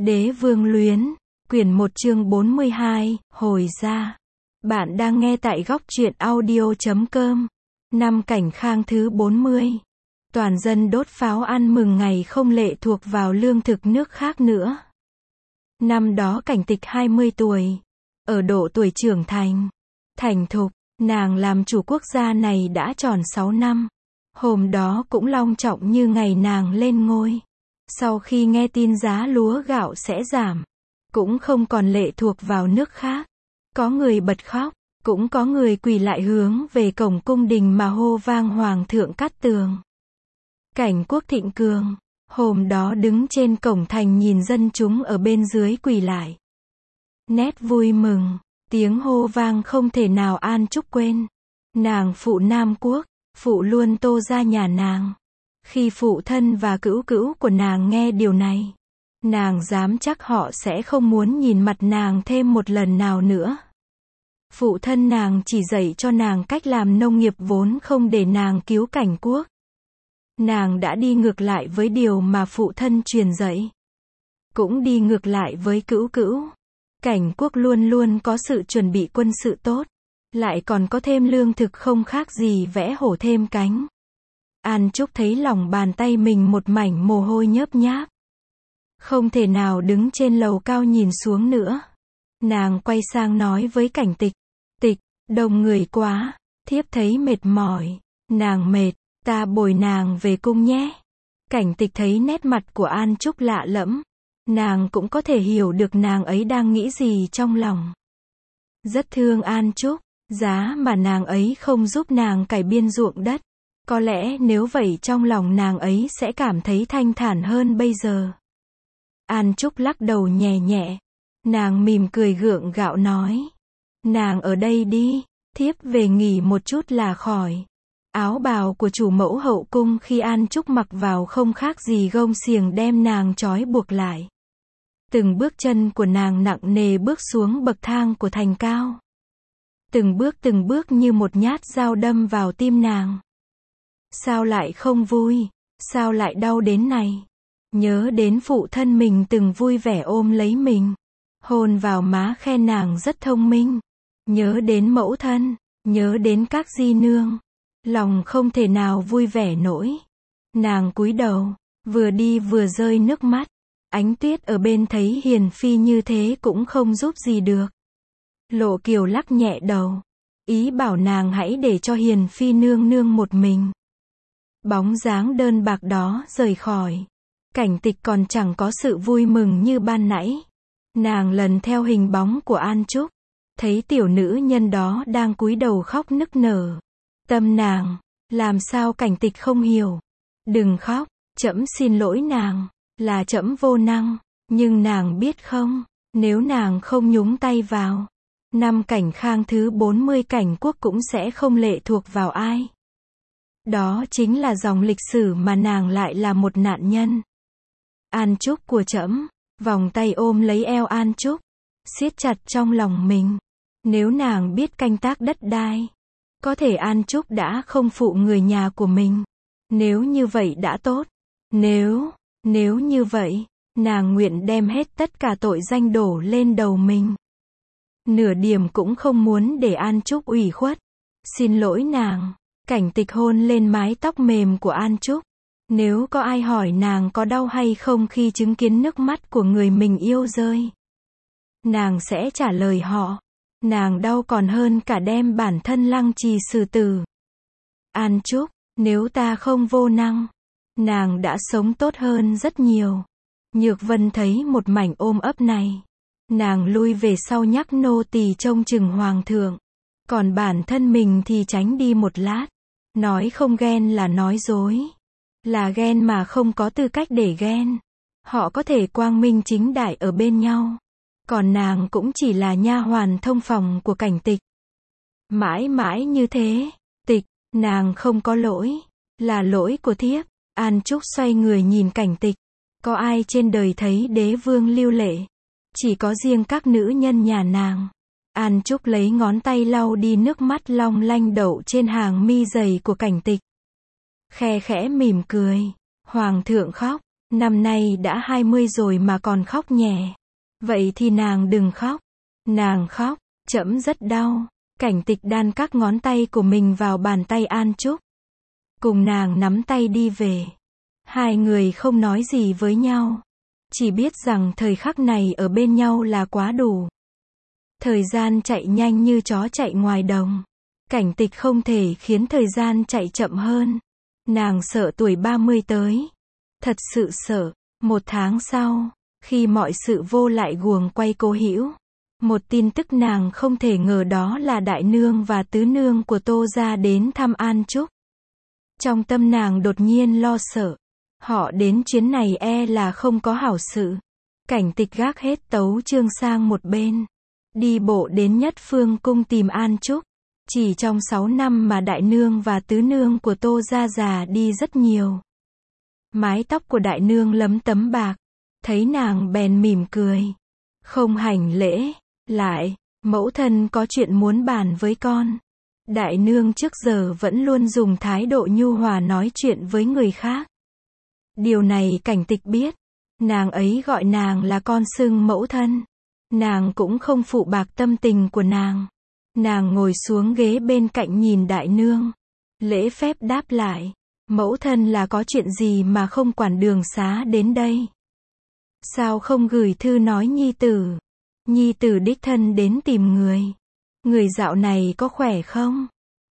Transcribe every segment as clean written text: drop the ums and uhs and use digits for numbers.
Đế vương luyến, quyển 1 chương 42, hồi ra. Bạn đang nghe tại góc truyện audio.com. Năm Cảnh Khang thứ 40. Toàn dân đốt pháo ăn mừng ngày không lệ thuộc vào lương thực nước khác nữa. Năm đó Cảnh Tịch 20 tuổi. Ở độ tuổi trưởng thành thục, nàng làm chủ quốc gia này đã tròn 6 năm. Hôm đó cũng long trọng như ngày nàng lên ngôi. Sau khi nghe tin giá lúa gạo sẽ giảm, cũng không còn lệ thuộc vào nước khác. Có người bật khóc, cũng có người quỳ lại hướng về cổng cung đình mà hô vang Hoàng thượng Cát Tường. Cảnh Quốc thịnh cường, hôm đó đứng trên cổng thành nhìn dân chúng ở bên dưới quỳ lại. Nét vui mừng, tiếng hô vang không thể nào An Trúc quên. Nàng phụ Nam Quốc, phụ luôn Tô ra nhà nàng. Khi phụ thân và cữu cữu của nàng nghe điều này, nàng dám chắc họ sẽ không muốn nhìn mặt nàng thêm một lần nào nữa. Phụ thân nàng chỉ dạy cho nàng cách làm nông nghiệp vốn không để nàng cứu Cảnh Quốc. Nàng đã đi ngược lại với điều mà phụ thân truyền dạy. Cũng đi ngược lại với cữu cữu. Cảnh Quốc luôn luôn có sự chuẩn bị quân sự tốt, lại còn có thêm lương thực không khác gì vẽ hổ thêm cánh. An Trúc thấy lòng bàn tay mình một mảnh mồ hôi nhớp nháp. Không thể nào đứng trên lầu cao nhìn xuống nữa. Nàng quay sang nói với Cảnh Tịch. Tịch, đông người quá, thiếp thấy mệt mỏi. Nàng mệt, ta bồi nàng về cung nhé. Cảnh Tịch thấy nét mặt của An Trúc lạ lẫm. Nàng cũng có thể hiểu được nàng ấy đang nghĩ gì trong lòng. Rất thương An Trúc, giá mà nàng ấy không giúp nàng cải biên ruộng đất. Có lẽ nếu vậy trong lòng nàng ấy sẽ cảm thấy thanh thản hơn bây giờ. An Trúc lắc đầu nhẹ nhẹ. Nàng mỉm cười gượng gạo nói. Nàng ở đây đi, thiếp về nghỉ một chút là khỏi. Áo bào của chủ mẫu hậu cung khi An Trúc mặc vào không khác gì gông xiềng đem nàng trói buộc lại. Từng bước chân của nàng nặng nề bước xuống bậc thang của thành cao. Từng bước như một nhát dao đâm vào tim nàng. Sao lại không vui? Sao lại đau đến này? Nhớ đến phụ thân mình từng vui vẻ ôm lấy mình, hôn vào má khen nàng rất thông minh. Nhớ đến mẫu thân, nhớ đến các di nương. Lòng không thể nào vui vẻ nổi. Nàng cúi đầu, vừa đi vừa rơi nước mắt. Ánh Tuyết ở bên thấy Hiền Phi như thế cũng không giúp gì được. Lộ Kiều lắc nhẹ đầu, ý bảo nàng hãy để cho Hiền Phi nương nương một mình. Bóng dáng đơn bạc đó rời khỏi. Cảnh Tịch còn chẳng có sự vui mừng như ban nãy. Nàng lần theo hình bóng của An Trúc, thấy tiểu nữ nhân đó đang cúi đầu khóc nức nở. Tâm nàng, làm sao Cảnh Tịch không hiểu. Đừng khóc, trẫm xin lỗi nàng, là trẫm vô năng, nhưng nàng biết không, nếu nàng không nhúng tay vào, năm Cảnh Khang thứ 40 Cảnh Quốc cũng sẽ không lệ thuộc vào ai. Đó chính là dòng lịch sử mà nàng lại là một nạn nhân. An Trúc của trẫm, vòng tay ôm lấy eo An Trúc, siết chặt trong lòng mình. Nếu nàng biết canh tác đất đai, có thể An Trúc đã không phụ người nhà của mình. Nếu như vậy đã tốt. Nếu như vậy, nàng nguyện đem hết tất cả tội danh đổ lên đầu mình. Nửa điểm cũng không muốn để An Trúc ủy khuất. Xin lỗi nàng. Cảnh Tịch hôn lên mái tóc mềm của An Trúc. Nếu có ai hỏi nàng có đau hay không khi chứng kiến nước mắt của người mình yêu rơi, nàng sẽ trả lời họ. Nàng đau còn hơn cả đem bản thân lăng trì xử tử. An Trúc, nếu ta không vô năng, nàng đã sống tốt hơn rất nhiều. Nhược Vân thấy một mảnh ôm ấp này. Nàng lui về sau nhắc nô tỳ trông chừng Hoàng thượng. Còn bản thân mình thì tránh đi một lát. Nói không ghen là nói dối. Là ghen mà không có tư cách để ghen. Họ có thể quang minh chính đại ở bên nhau. Còn nàng cũng chỉ là nha hoàn thông phòng của Cảnh Tịch. Mãi mãi như thế. Tịch, nàng không có lỗi. Là lỗi của thiếp. An Trúc xoay người nhìn Cảnh Tịch. Có ai trên đời thấy đế vương lưu lệ? Chỉ có riêng các nữ nhân nhà nàng. An Trúc lấy ngón tay lau đi nước mắt long lanh đậu trên hàng mi dày của Cảnh Tịch. Khe khẽ mỉm cười. Hoàng thượng khóc, Năm nay đã 20 rồi mà còn khóc nhè. Vậy thì nàng đừng khóc. Nàng khóc, trẫm rất đau. Cảnh Tịch đan các ngón tay của mình vào bàn tay An Trúc. Cùng nàng nắm tay đi về. Hai người không nói gì với nhau. Chỉ biết rằng thời khắc này ở bên nhau là quá đủ. Thời gian chạy nhanh như chó chạy ngoài đồng. Cảnh Tịch không thể khiến thời gian chạy chậm hơn. Nàng sợ tuổi 30 tới. Thật sự sợ. 1 tháng sau, khi mọi sự vô lại guồng quay cố hữu. Một tin tức nàng không thể ngờ đó là đại nương và tứ nương của Tô gia đến thăm An Trúc. Trong tâm nàng đột nhiên lo sợ. Họ đến chuyến này e là không có hảo sự. Cảnh Tịch gác hết tấu chương sang một bên. Đi bộ đến Nhất Phương cung tìm An Trúc. Chỉ trong 6 năm mà đại nương và tứ nương của Tô gia già đi rất nhiều. Mái tóc của đại nương lấm tấm bạc. Thấy nàng bèn mỉm cười. Không hành lễ. Lại, mẫu thân có chuyện muốn bàn với con. Đại nương trước giờ vẫn luôn dùng thái độ nhu hòa nói chuyện với người khác. Điều này Cảnh Tịch biết. Nàng ấy gọi nàng là con xưng mẫu thân. Nàng cũng không phụ bạc tâm tình của nàng. Nàng ngồi xuống ghế bên cạnh nhìn đại nương. Lễ phép đáp lại. Mẫu thân là có chuyện gì mà không quản đường xá đến đây? Sao không gửi thư nói nhi tử? Nhi tử đích thân đến tìm người. Người dạo này có khỏe không?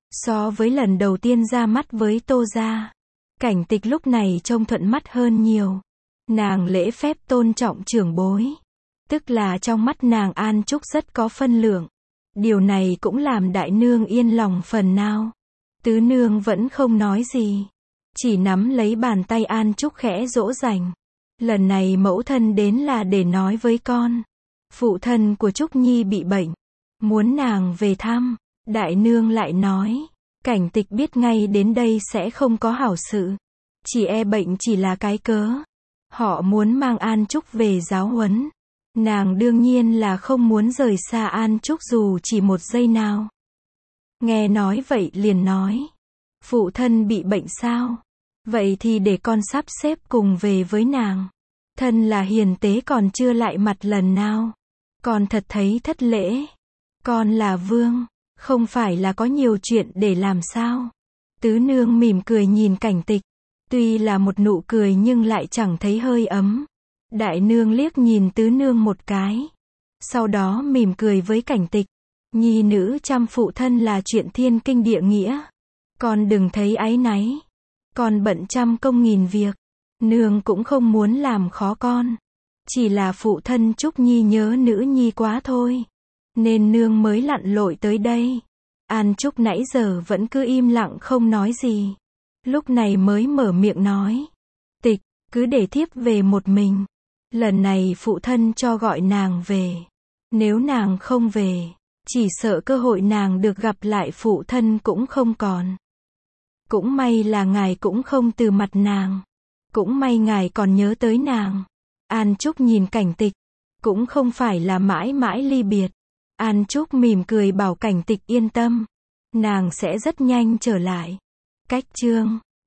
So với lần đầu tiên ra mắt với Tô gia, Cảnh Tịch lúc này trông thuận mắt hơn nhiều. Nàng lễ phép tôn trọng trưởng bối. Tức là trong mắt nàng An Trúc rất có phân lượng. Điều này cũng làm đại nương yên lòng phần nào. Tứ nương vẫn không nói gì. Chỉ nắm lấy bàn tay An Trúc khẽ dỗ dành. Lần này mẫu thân đến là để nói với con. Phụ thân của Trúc Nhi bị bệnh. Muốn nàng về thăm. Đại nương lại nói. Cảnh Tịch biết ngay đến đây sẽ không có hảo sự. Chỉ e bệnh chỉ là cái cớ. Họ muốn mang An Trúc về giáo huấn. Nàng đương nhiên là không muốn rời xa An Trúc dù chỉ 1 giây nào. Nghe nói vậy liền nói. Phụ thân bị bệnh sao? Vậy thì để con sắp xếp cùng về với nàng. Thân là hiền tế còn chưa lại mặt lần nào. Con thật thấy thất lễ. Con là vương, không phải là có nhiều chuyện để làm sao? Tứ nương mỉm cười nhìn Cảnh Tịch. Tuy là một nụ cười nhưng lại chẳng thấy hơi ấm. Đại nương liếc nhìn tứ nương một cái. Sau đó mỉm cười với Cảnh Tịch. Nhi nữ chăm phụ thân là chuyện thiên kinh địa nghĩa. Con đừng thấy áy náy. Con bận trăm công nghìn việc. Nương cũng không muốn làm khó con. Chỉ là phụ thân Trúc Nhi nhớ nữ nhi quá thôi. Nên nương mới lặn lội tới đây. An Trúc nãy giờ vẫn cứ im lặng không nói gì. Lúc này mới mở miệng nói. Tịch, cứ để thiếp về một mình. Lần này phụ thân cho gọi nàng về. Nếu nàng không về, chỉ sợ cơ hội nàng được gặp lại phụ thân cũng không còn. Cũng may là ngài cũng không từ mặt nàng. Cũng may ngài còn nhớ tới nàng. An Trúc nhìn Cảnh Tịch. Cũng không phải là mãi mãi ly biệt. An Trúc mỉm cười bảo Cảnh Tịch yên tâm. Nàng sẽ rất nhanh trở lại. Cách chương